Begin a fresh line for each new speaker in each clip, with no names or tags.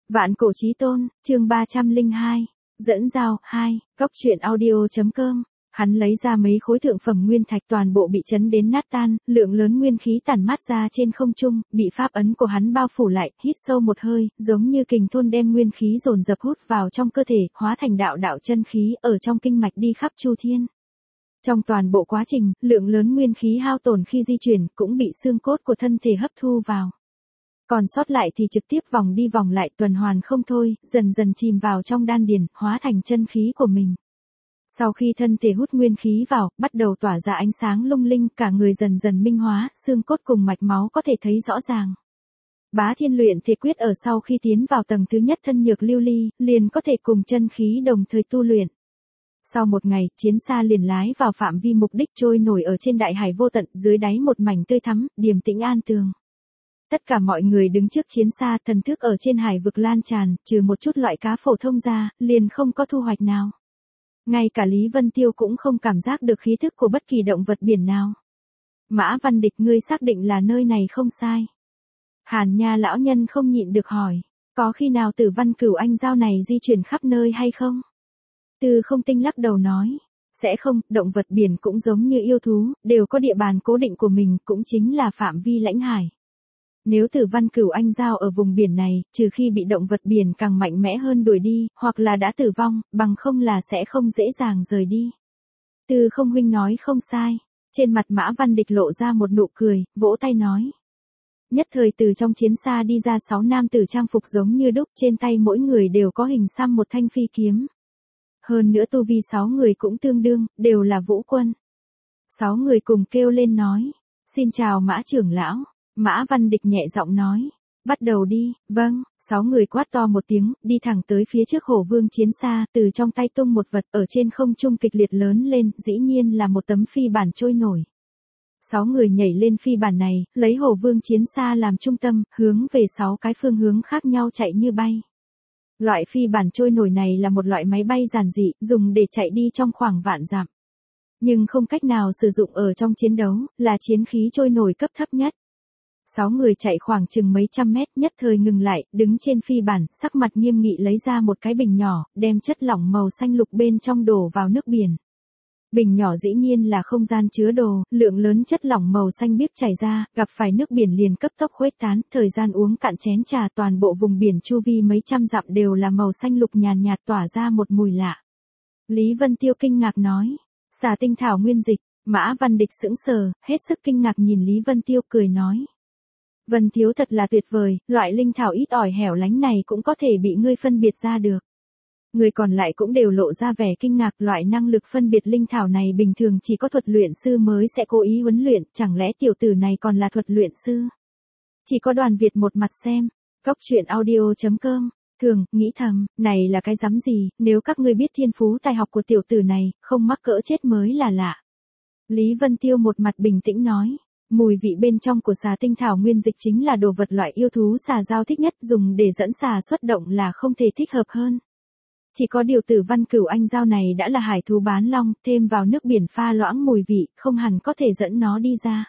Vạn cổ chí tôn, chương 302, dẫn giao, 2, góc truyện audio.com. Hắn lấy ra mấy khối thượng phẩm nguyên thạch toàn bộ bị chấn đến nát tan, lượng lớn nguyên khí tản mát ra trên không trung, bị pháp ấn của hắn bao phủ lại, hít sâu một hơi, giống như kình thôn đem nguyên khí dồn dập hút vào trong cơ thể, hóa thành đạo đạo chân khí ở trong kinh mạch đi khắp chu thiên. Trong toàn bộ quá trình, lượng lớn nguyên khí hao tổn khi di chuyển cũng bị xương cốt của thân thể hấp thu vào. Còn sót lại thì trực tiếp vòng đi vòng lại tuần hoàn không thôi, dần dần chìm vào trong đan điền, hóa thành chân khí của mình. Sau khi thân thể hút nguyên khí vào, bắt đầu tỏa ra ánh sáng lung linh, cả người dần dần minh hóa, xương cốt cùng mạch máu có thể thấy rõ ràng. Bá Thiên luyện thể quyết ở sau khi tiến vào tầng thứ nhất thân nhược lưu ly, liền có thể cùng chân khí đồng thời tu luyện. Sau một ngày, chiến xa liền lái vào phạm vi mục đích trôi nổi ở trên đại hải vô tận, dưới đáy một mảnh tươi thắm, điềm tĩnh an tường. Tất cả mọi người đứng trước chiến xa, thần thức ở trên hải vực lan tràn, trừ một chút loại cá phổ thông ra, liền không có thu hoạch nào. Ngay cả Lý Vân Tiêu cũng không cảm giác được khí thức của bất kỳ động vật biển nào. Mã Văn Địch, ngươi xác định là nơi này không sai. Hàn Nha lão nhân không nhịn được hỏi, có khi nào Tử Văn Cửu Anh Giao này di chuyển khắp nơi hay không? Từ Không Tinh lắc đầu nói, sẽ không, động vật biển cũng giống như yêu thú, đều có địa bàn cố định của mình, cũng chính là phạm vi lãnh hải. Nếu Tử Văn Cửu Anh Giao ở vùng biển này, trừ khi bị động vật biển càng mạnh mẽ hơn đuổi đi, hoặc là đã tử vong, bằng không là sẽ không dễ dàng rời đi. Từ Không huynh nói không sai. Trên mặt Mã Văn Địch lộ ra một nụ cười, vỗ tay nói. Nhất thời từ trong chiến xa đi ra 6 nam tử trang phục giống như đúc, trên tay mỗi người đều có hình xăm một thanh phi kiếm. Hơn nữa tu vi 6 người cũng tương đương, đều là vũ quân. 6 người cùng kêu lên nói, xin chào Mã trưởng lão. Mã Văn Địch nhẹ giọng nói, bắt đầu đi. Vâng. 6 người quát to một tiếng, đi thẳng tới phía trước Hổ Vương chiến xa, từ trong tay tung một vật ở trên không trung kịch liệt lớn lên, dĩ nhiên là một tấm phi bản trôi nổi. 6 người nhảy lên phi bản này, lấy Hổ Vương chiến xa làm trung tâm, hướng về 6 cái phương hướng khác nhau chạy như bay. Loại phi bản trôi nổi này là một loại máy bay giản dị, dùng để chạy đi trong khoảng vạn dặm. Nhưng không cách nào sử dụng ở trong chiến đấu, là chiến khí trôi nổi cấp thấp nhất. 6 người chạy khoảng chừng mấy trăm mét, nhất thời ngừng lại, đứng trên phi bản, sắc mặt nghiêm nghị lấy ra một cái bình nhỏ, đem chất lỏng màu xanh lục bên trong đổ vào nước biển. Bình nhỏ dĩ nhiên là không gian chứa đồ, lượng lớn chất lỏng màu xanh biếc chảy ra, gặp phải nước biển liền cấp tốc khuếch tán, thời gian uống cạn chén trà, toàn bộ vùng biển chu vi mấy trăm dặm đều là màu xanh lục nhàn nhạt tỏa ra một mùi lạ. Lý Vân Tiêu kinh ngạc nói, xà tinh thảo nguyên dịch. Mã Văn Địch sững sờ, hết sức kinh ngạc nhìn Lý Vân Tiêu cười nói. Vân thiếu thật là tuyệt vời, loại linh thảo ít ỏi hẻo lánh này cũng có thể bị ngươi phân biệt ra được. Người còn lại cũng đều lộ ra vẻ kinh ngạc, loại năng lực phân biệt linh thảo này bình thường chỉ có thuật luyện sư mới sẽ cố ý huấn luyện, chẳng lẽ tiểu tử này còn là thuật luyện sư? Chỉ có Đoàn Việt một mặt xem, góc truyện audio.com, thường, nghĩ thầm, này là cái rắm gì, nếu các ngươi biết thiên phú tài học của tiểu tử này, không mắc cỡ chết mới là lạ. Lý Vân Tiêu một mặt bình tĩnh nói. Mùi vị bên trong của xà tinh thảo nguyên dịch chính là đồ vật loại yêu thú xà giao thích nhất, dùng để dẫn xà xuất động là không thể thích hợp hơn. Chỉ có điều Tử Văn Cửu Anh Giao này đã là hải thú bán long, thêm vào nước biển pha loãng mùi vị, không hẳn có thể dẫn nó đi ra.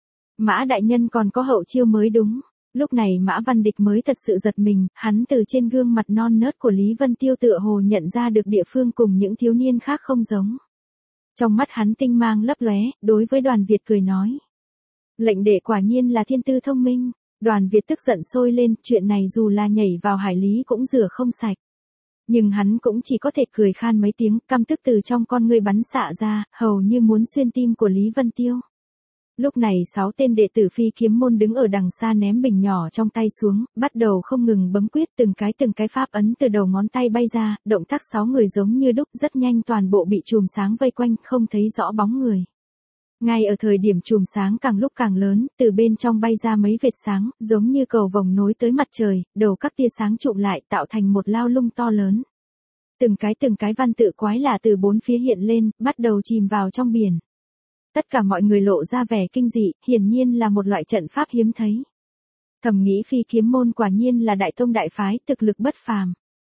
Mã đại nhân còn có hậu chiêu mới đúng. Lúc này Mã Văn Địch mới thật sự giật mình, hắn từ trên gương mặt non nớt của Lý Vân Tiêu tựa hồ nhận ra được địa phương cùng những thiếu niên khác không giống. Trong mắt hắn tinh mang lấp lóe, đối với Đoàn Việt cười nói. Lệnh đệ quả nhiên là thiên tư thông minh. Đoàn Việt tức giận sôi lên, chuyện này dù là nhảy vào hải lý cũng rửa không sạch. Nhưng hắn cũng chỉ có thể cười khan mấy tiếng, căm tức từ trong con ngươi bắn xạ ra, hầu như muốn xuyên tim của Lý Vân Tiêu. Lúc này 6 tên đệ tử phi kiếm môn đứng ở đằng xa ném bình nhỏ trong tay xuống, bắt đầu không ngừng bấm quyết, từng cái pháp ấn từ đầu ngón tay bay ra, động tác 6 người giống như đúc, rất nhanh toàn bộ bị chùm sáng vây quanh, không thấy rõ bóng người. Ngay ở thời điểm chùm sáng càng lúc càng lớn, từ bên trong bay ra mấy vệt sáng, giống như cầu vồng nối tới mặt trời, đầu các tia sáng trụm lại tạo thành một lao lung to lớn. Từng cái văn tự quái lạ từ bốn phía hiện lên, bắt đầu chìm vào trong biển. Tất cả mọi người lộ ra vẻ kinh dị, hiển nhiên là một loại trận pháp hiếm thấy. Thầm nghĩ phi kiếm môn quả nhiên là đại tông đại phái, thực lực bất phàm.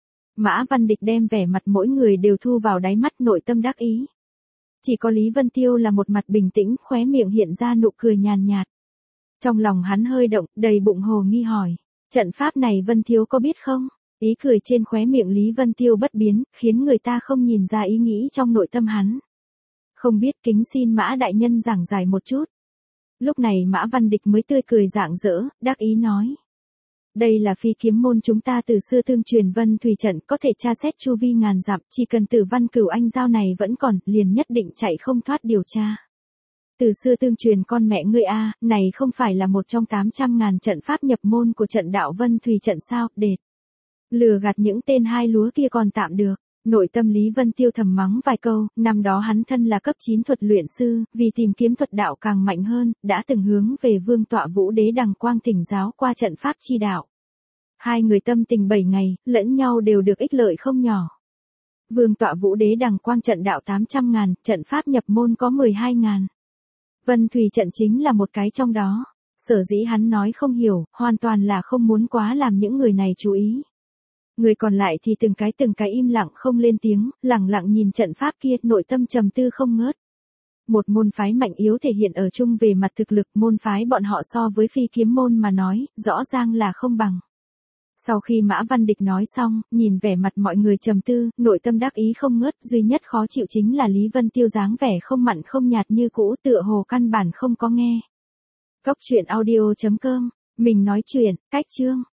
Mã Văn Địch đem vẻ mặt mỗi người đều thu vào đáy mắt, nội tâm đắc ý. Chỉ có Lý Vân Tiêu là một mặt bình tĩnh, khóe miệng hiện ra nụ cười nhàn nhạt. Trong lòng hắn hơi động, đầy bụng hồ nghi hỏi, trận pháp này Vân thiếu có biết không? Ý cười trên khóe miệng Lý Vân Tiêu bất biến, khiến người ta không nhìn ra ý nghĩ trong nội tâm hắn. Không biết kính xin Mã đại nhân giảng giải một chút. Lúc này Mã Văn Địch mới tươi cười rạng rỡ, đắc ý nói. Đây là phi kiếm môn chúng ta từ xưa tương truyền Vân Thủy trận, có thể tra xét chu vi ngàn dặm, chỉ cần Tử Văn Cửu Anh giao này vẫn còn, liền nhất định chạy không thoát điều tra. Từ xưa tương truyền con mẹ ngươi a, này không phải là một trong 800.000 trận pháp nhập môn của trận đạo Vân Thủy trận sao, đệt. Lừa gạt những tên hai lúa kia còn tạm được. Nội tâm Lý Vân Tiêu thầm mắng vài câu, năm đó hắn thân là cấp 9 thuật luyện sư, vì tìm kiếm thuật đạo càng mạnh hơn, đã từng hướng về Vương Tọa Vũ Đế Đằng Quang thỉnh giáo qua trận pháp chi đạo. Hai người tâm tình 7 ngày, lẫn nhau đều được ích lợi không nhỏ. Vương Tọa Vũ Đế Đằng Quang trận đạo 800.000, trận pháp nhập môn có 12.000. Vân Thủy trận chính là một cái trong đó. Sở dĩ hắn nói không hiểu, hoàn toàn là không muốn quá làm những người này chú ý. Người còn lại thì từng cái im lặng không lên tiếng, lặng lặng nhìn trận pháp kia, nội tâm trầm tư không ngớt. Một môn phái mạnh yếu thể hiện ở chung về mặt thực lực, môn phái bọn họ so với phi kiếm môn mà nói, rõ ràng là không bằng. Sau khi Mã Văn Địch nói xong, nhìn vẻ mặt mọi người trầm tư, nội tâm đắc ý không ngớt, duy nhất khó chịu chính là Lý Vân Tiêu dáng vẻ không mặn không nhạt như cũ, tựa hồ căn bản không có nghe. Cốc truyện audio.com, mình nói chuyện, cách chương.